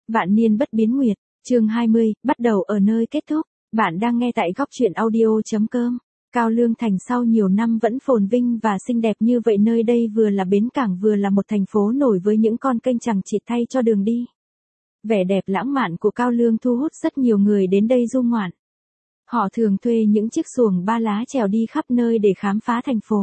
Vạn niên bất biến nguyệt, chương 20, bắt đầu ở nơi kết thúc. Bạn đang nghe tại góc truyện audio.com. Cao Lương Thành sau nhiều năm vẫn phồn vinh và xinh đẹp như vậy, nơi đây vừa là bến cảng vừa là một thành phố nổi với những con kênh chằng chịt thay cho đường đi. Vẻ đẹp lãng mạn của Cao Lương thu hút rất nhiều người đến đây du ngoạn. Họ thường thuê những chiếc xuồng ba lá chèo đi khắp nơi để khám phá thành phố.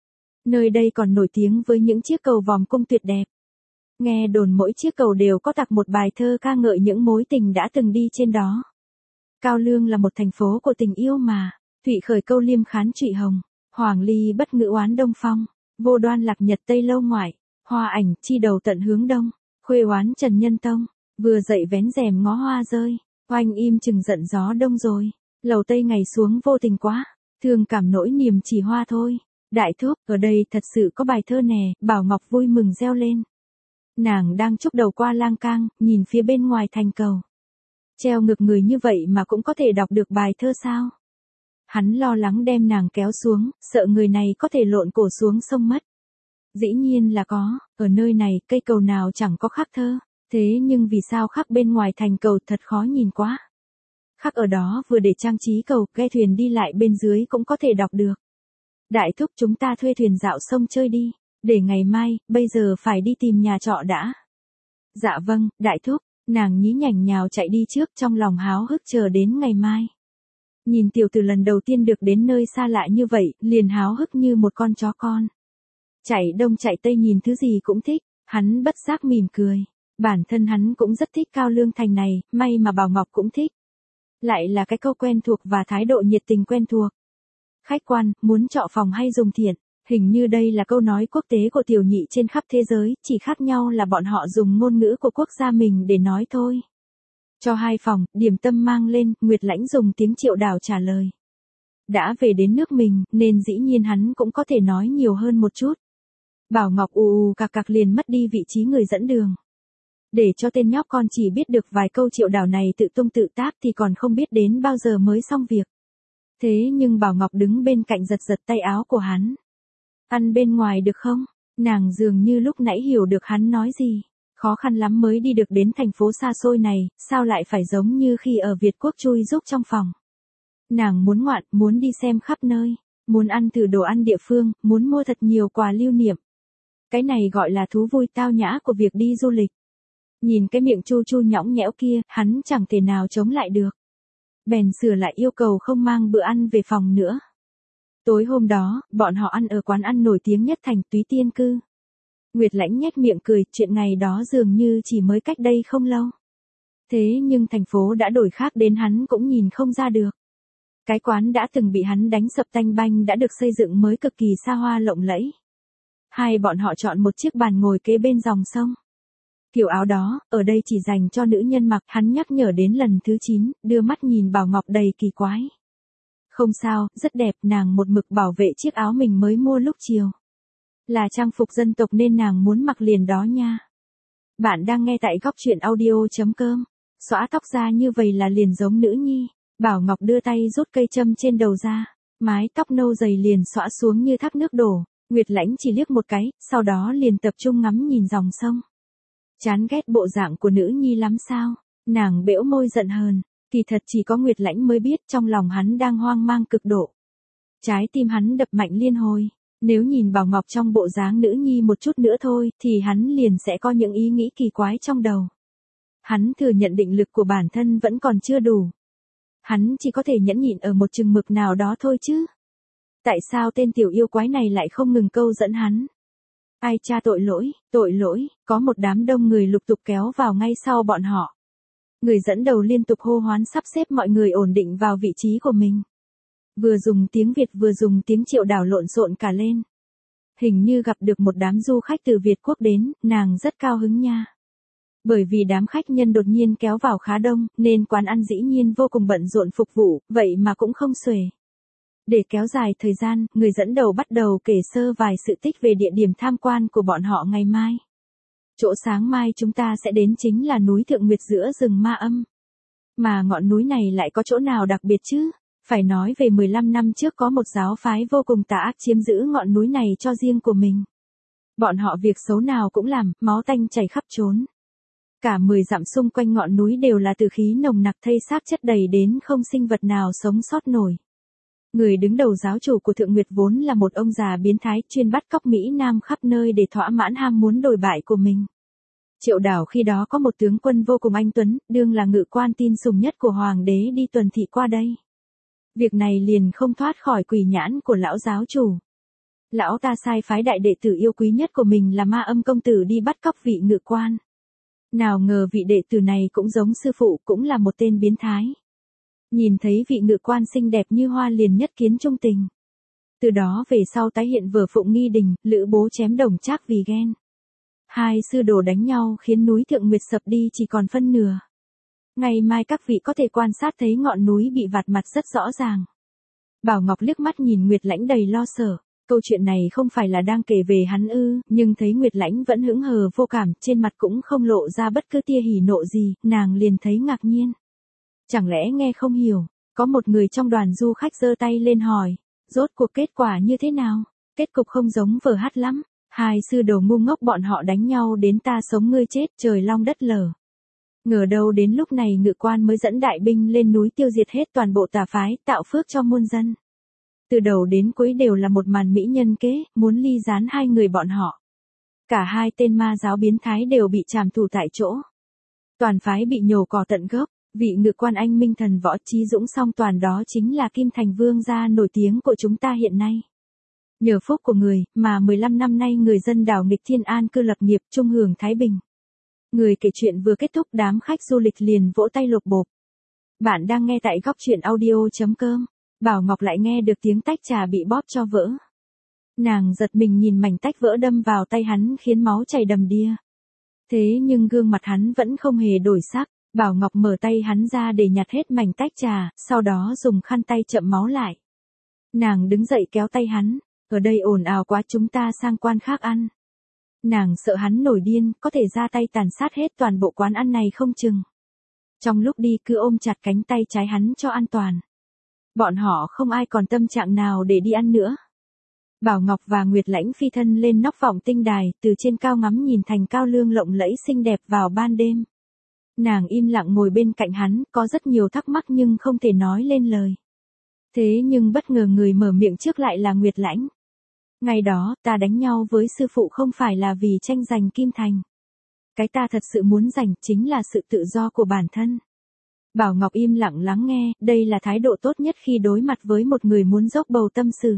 Nơi đây còn nổi tiếng với những chiếc cầu vòm cung tuyệt đẹp. Nghe đồn mỗi chiếc cầu đều có tạc một bài thơ ca ngợi những mối tình đã từng đi trên đó. Cao Lương là một thành phố của tình yêu mà. Thụy khởi câu liêm khán trụy hồng, hoàng ly bất ngữ oán đông phong, vô đoan lạc nhật tây lâu ngoại, hoa ảnh chi đầu tận hướng đông, khuê oán trần nhân tông, vừa dậy vén rèm ngó hoa rơi, oanh im chừng giận gió đông rồi, lầu tây ngày xuống vô tình quá, thương cảm nỗi niềm chỉ hoa thôi. Đại thúc, ở đây thật sự có bài thơ nè, Bảo Ngọc vui mừng reo lên. Nàng đang chúc đầu qua lang cang, nhìn phía bên ngoài thành cầu. Treo ngược người như vậy mà cũng có thể đọc được bài thơ sao? Hắn lo lắng đem nàng kéo xuống, sợ người này có thể lộn cổ xuống sông mất. Dĩ nhiên là có, ở nơi này cây cầu nào chẳng có khắc thơ, thế nhưng vì sao khắc bên ngoài thành cầu thật khó nhìn quá. Khắc ở đó vừa để trang trí cầu, ghe thuyền đi lại bên dưới cũng có thể đọc được. Đại thúc, chúng ta thuê thuyền dạo sông chơi đi, để ngày mai, bây giờ phải đi tìm nhà trọ đã. Dạ vâng, đại thúc, nàng nhí nhảnh nhào chạy đi trước, trong lòng háo hức chờ đến ngày mai. Nhìn tiểu tử lần đầu tiên được đến nơi xa lạ như vậy, liền háo hức như một con chó con. Chạy đông chạy tây nhìn thứ gì cũng thích, hắn bất giác mỉm cười. Bản thân hắn cũng rất thích Cao Lương Thành này, may mà Bảo Ngọc cũng thích. Lại là cái câu quen thuộc và thái độ nhiệt tình quen thuộc. Khách quan, muốn trọ phòng hay dùng thiện? Hình như đây là câu nói quốc tế của tiểu nhị trên khắp thế giới, chỉ khác nhau là bọn họ dùng ngôn ngữ của quốc gia mình để nói thôi. Cho 2 phòng, điểm tâm mang lên, Nguyệt Lãnh dùng tiếng Triệu Đào trả lời. Đã về đến nước mình, nên dĩ nhiên hắn cũng có thể nói nhiều hơn một chút. Bảo Ngọc ù cạc cạc liền mất đi vị trí người dẫn đường. Để cho tên nhóc con chỉ biết được vài câu Triệu Đào này tự tung tự tác thì còn không biết đến bao giờ mới xong việc. Thế nhưng Bảo Ngọc đứng bên cạnh giật giật tay áo của hắn. Ăn bên ngoài được không? Nàng dường như lúc nãy hiểu được hắn nói gì. Khó khăn lắm mới đi được đến thành phố xa xôi này, sao lại phải giống như khi ở Việt Quốc chui rúc trong phòng. Nàng muốn ngoạn, muốn đi xem khắp nơi, muốn ăn thử đồ ăn địa phương, muốn mua thật nhiều quà lưu niệm. Cái này gọi là thú vui tao nhã của việc đi du lịch. Nhìn cái miệng chu chu nhõng nhẽo kia, hắn chẳng thể nào chống lại được. Bèn sửa lại yêu cầu không mang bữa ăn về phòng nữa. Tối hôm đó, bọn họ ăn ở quán ăn nổi tiếng nhất thành Túy Tiên Cư. Nguyệt Lãnh nhếch miệng cười, chuyện ngày đó dường như chỉ mới cách đây không lâu. Thế nhưng thành phố đã đổi khác đến hắn cũng nhìn không ra được. Cái quán đã từng bị hắn đánh sập tanh banh đã được xây dựng mới cực kỳ xa hoa lộng lẫy. Hai bọn họ chọn một chiếc bàn ngồi kế bên dòng sông. Kiểu áo đó, ở đây chỉ dành cho nữ nhân mặc, hắn nhắc nhở đến lần thứ 9, đưa mắt nhìn Bảo Ngọc đầy kỳ quái. Không sao, rất đẹp, nàng một mực bảo vệ chiếc áo mình mới mua lúc chiều. Là trang phục dân tộc nên nàng muốn mặc liền đó nha. Bạn đang nghe tại góc truyện audio.com. Xõa tóc ra như vậy là liền giống nữ nhi. Bảo Ngọc đưa tay rút cây châm trên đầu ra. Mái tóc nâu dày liền xõa xuống như thác nước đổ. Nguyệt Lãnh chỉ liếc một cái, sau đó liền tập trung ngắm nhìn dòng sông. Chán ghét bộ dạng của nữ nhi lắm sao? Nàng bẽo môi giận hờn. Kỳ thật chỉ có Nguyệt Lãnh mới biết trong lòng hắn đang hoang mang cực độ. Trái tim hắn đập mạnh liên hồi. Nếu nhìn Bảo Ngọc trong bộ dáng nữ nhi một chút nữa thôi, thì hắn liền sẽ có những ý nghĩ kỳ quái trong đầu. Hắn thừa nhận định lực của bản thân vẫn còn chưa đủ. Hắn chỉ có thể nhẫn nhịn ở một chừng mực nào đó thôi chứ. Tại sao tên tiểu yêu quái này lại không ngừng câu dẫn hắn? Ai cha tội lỗi, có một đám đông người lục tục kéo vào ngay sau bọn họ. Người dẫn đầu liên tục hô hoán sắp xếp mọi người ổn định vào vị trí của mình. Vừa dùng tiếng Việt vừa dùng tiếng Triệu Đào lộn xộn cả lên. Hình như gặp được một đám du khách từ Việt Quốc đến, nàng rất cao hứng nha. Bởi vì đám khách nhân đột nhiên kéo vào khá đông, nên quán ăn dĩ nhiên vô cùng bận rộn phục vụ, vậy mà cũng không xuể. Để kéo dài thời gian, người dẫn đầu bắt đầu kể sơ vài sự tích về địa điểm tham quan của bọn họ ngày mai. Chỗ sáng mai chúng ta sẽ đến chính là núi Thượng Nguyệt giữa rừng Ma Âm. Mà ngọn núi này lại có chỗ nào đặc biệt chứ? Phải nói về 15 năm trước có một giáo phái vô cùng tà ác chiếm giữ ngọn núi này cho riêng của mình. Bọn họ việc xấu nào cũng làm, máu tanh chảy khắp trốn. Cả 10 dặm xung quanh ngọn núi đều là tử khí nồng nặc, thây xác chất đầy đến không sinh vật nào sống sót nổi. Người đứng đầu giáo chủ của Thượng Nguyệt vốn là một ông già biến thái chuyên bắt cóc Mỹ Nam khắp nơi để thỏa mãn ham muốn đồi bại của mình. Triệu đảo khi đó có một tướng quân vô cùng anh tuấn, đương là ngự quan tin sùng nhất của hoàng đế đi tuần thị qua đây. Việc này liền không thoát khỏi quỷ nhãn của lão giáo chủ. Lão ta sai phái đại đệ tử yêu quý nhất của mình là Ma Âm công tử đi bắt cóc vị ngự quan. Nào ngờ vị đệ tử này cũng giống sư phụ, cũng là một tên biến thái. Nhìn thấy vị ngự quan xinh đẹp như hoa liền nhất kiến trung tình. Từ đó về sau tái hiện vở Phụng Nghi Đình, Lữ Bố chém Đồng Trác vì ghen. Hai sư đồ đánh nhau khiến núi Thượng Nguyệt sập đi chỉ còn phân nửa. Ngày mai các vị có thể quan sát thấy ngọn núi bị vạt mặt rất rõ ràng. Bảo Ngọc liếc mắt nhìn Nguyệt Lãnh đầy lo sợ. Câu chuyện này không phải là đang kể về hắn ư, nhưng thấy Nguyệt Lãnh vẫn hững hờ vô cảm, trên mặt cũng không lộ ra bất cứ tia hỉ nộ gì, nàng liền thấy ngạc nhiên. Chẳng lẽ nghe không hiểu, có một người trong đoàn du khách giơ tay lên hỏi, rốt cuộc kết quả như thế nào? Kết cục không giống vở hát lắm, hai sư đồ ngu ngốc bọn họ đánh nhau đến ta sống ngươi chết, trời long đất lở. Ngờ đâu đến lúc này ngự quan mới dẫn đại binh lên núi tiêu diệt hết toàn bộ tà phái, tạo phước cho muôn dân. Từ đầu đến cuối đều là một màn mỹ nhân kế, muốn ly gián hai người bọn họ. Cả hai tên ma giáo biến thái đều bị trảm tù tại chỗ. Toàn phái bị nhổ cỏ tận gốc, vị ngự quan anh minh thần võ trí dũng song toàn đó chính là Kim Thành Vương gia nổi tiếng của chúng ta hiện nay. Nhờ phúc của người, mà 15 năm nay người dân đảo nghịch thiên an cư lập nghiệp trung hưởng thái bình. Người kể chuyện vừa kết thúc đám khách du lịch liền vỗ tay lộp bộp. Bạn đang nghe tại góc truyện audio.com. Bảo Ngọc lại nghe được tiếng tách trà bị bóp cho vỡ. Nàng giật mình nhìn mảnh tách vỡ đâm vào tay hắn khiến máu chảy đầm đìa. Thế nhưng gương mặt hắn vẫn không hề đổi sắc. Bảo Ngọc mở tay hắn ra để nhặt hết mảnh tách trà, sau đó dùng khăn tay chậm máu lại. Nàng đứng dậy kéo tay hắn, ở đây ồn ào quá, chúng ta sang quán khác ăn. Nàng sợ hắn nổi điên, có thể ra tay tàn sát hết toàn bộ quán ăn này không chừng. Trong lúc đi cứ ôm chặt cánh tay trái hắn cho an toàn. Bọn họ không ai còn tâm trạng nào để đi ăn nữa. Bảo Ngọc và Nguyệt Lãnh phi thân lên nóc vọng tinh đài, từ trên cao ngắm nhìn thành cao lương lộng lẫy xinh đẹp vào ban đêm. Nàng im lặng ngồi bên cạnh hắn, có rất nhiều thắc mắc nhưng không thể nói lên lời. Thế nhưng bất ngờ người mở miệng trước lại là Nguyệt Lãnh. Ngày đó, ta đánh nhau với sư phụ không phải là vì tranh giành Kim Thành. Cái ta thật sự muốn giành chính là sự tự do của bản thân. Bảo Ngọc im lặng lắng nghe, đây là thái độ tốt nhất khi đối mặt với một người muốn dốc bầu tâm sự.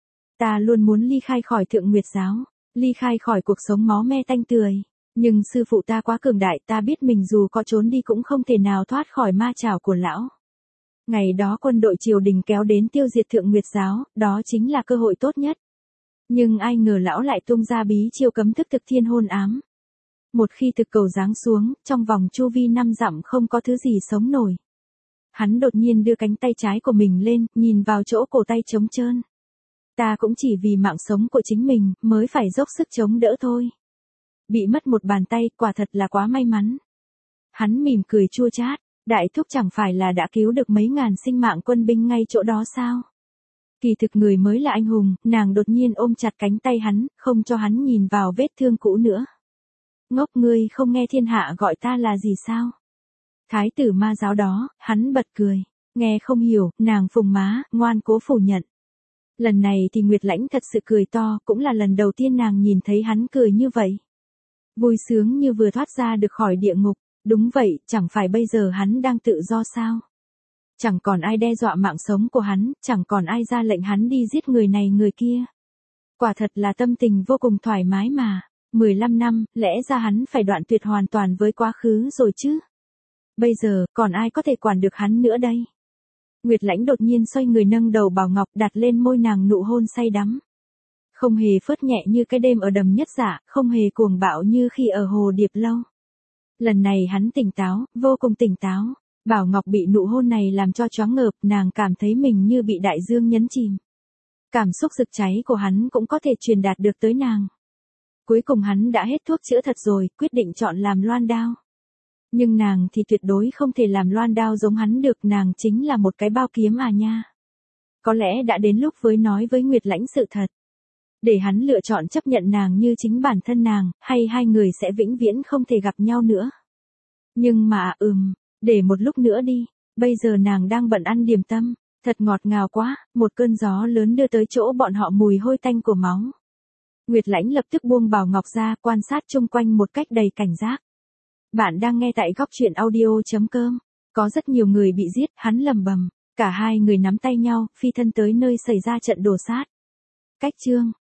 Ta luôn muốn ly khai khỏi Thượng Nguyệt giáo, ly khai khỏi cuộc sống máu me tanh tươi. Nhưng sư phụ ta quá cường đại, ta biết mình dù có trốn đi cũng không thể nào thoát khỏi ma chảo của lão. Ngày đó quân đội triều đình kéo đến tiêu diệt Thượng Nguyệt giáo, đó chính là cơ hội tốt nhất. Nhưng ai ngờ lão lại tung ra bí chiêu cấm thức thực thiên hôn ám. Một khi thực cầu giáng xuống, trong vòng chu vi 5 dặm không có thứ gì sống nổi. Hắn đột nhiên đưa cánh tay trái của mình lên, nhìn vào chỗ cổ tay trống trơn. Ta cũng chỉ vì mạng sống của chính mình, mới phải dốc sức chống đỡ thôi. Bị mất một bàn tay, quả thật là quá may mắn. Hắn mỉm cười chua chát, đại thúc chẳng phải là đã cứu được mấy ngàn sinh mạng quân binh ngay chỗ đó sao? Kỳ thực người mới là anh hùng, nàng đột nhiên ôm chặt cánh tay hắn, không cho hắn nhìn vào vết thương cũ nữa. Ngốc, ngươi không nghe thiên hạ gọi ta là gì sao? Thái tử ma giáo đó, hắn bật cười. Nghe không hiểu, nàng phùng má, ngoan cố phủ nhận. Lần này thì Nguyệt Lãnh thật sự cười to, cũng là lần đầu tiên nàng nhìn thấy hắn cười như vậy. Vui sướng như vừa thoát ra được khỏi địa ngục. Đúng vậy, chẳng phải bây giờ hắn đang tự do sao? Chẳng còn ai đe dọa mạng sống của hắn, chẳng còn ai ra lệnh hắn đi giết người này người kia. Quả thật là tâm tình vô cùng thoải mái mà. 15 năm, lẽ ra hắn phải đoạn tuyệt hoàn toàn với quá khứ rồi chứ. Bây giờ, còn ai có thể quản được hắn nữa đây? Nguyệt Lãnh đột nhiên xoay người nâng đầu Bảo Ngọc đặt lên môi nàng nụ hôn say đắm. Không hề phớt nhẹ như cái đêm ở Đầm Nhất Dạ, không hề cuồng bạo như khi ở Hồ Điệp Lâu. Lần này hắn tỉnh táo, vô cùng tỉnh táo. Bảo Ngọc bị nụ hôn này làm cho choáng ngợp, nàng cảm thấy mình như bị đại dương nhấn chìm. Cảm xúc rực cháy của hắn cũng có thể truyền đạt được tới nàng. Cuối cùng hắn đã hết thuốc chữa thật rồi, quyết định chọn làm loan đao. Nhưng nàng thì tuyệt đối không thể làm loan đao giống hắn được, nàng chính là một cái bao kiếm à nha. Có lẽ đã đến lúc với nói với Nguyệt Lãnh sự thật. Để hắn lựa chọn chấp nhận nàng như chính bản thân nàng, hay hai người sẽ vĩnh viễn không thể gặp nhau nữa. Nhưng mà để một lúc nữa đi, bây giờ nàng đang bận ăn điểm tâm, thật ngọt ngào quá, một cơn gió lớn đưa tới chỗ bọn họ mùi hôi tanh của máu. Nguyệt Lãnh lập tức buông Bảo Ngọc ra, quan sát chung quanh một cách đầy cảnh giác. Bạn đang nghe tại góc truyện audio.com. Có rất nhiều người bị giết, hắn lầm bầm. Cả hai người nắm tay nhau, phi thân tới nơi xảy ra trận đổ sát. Cách chương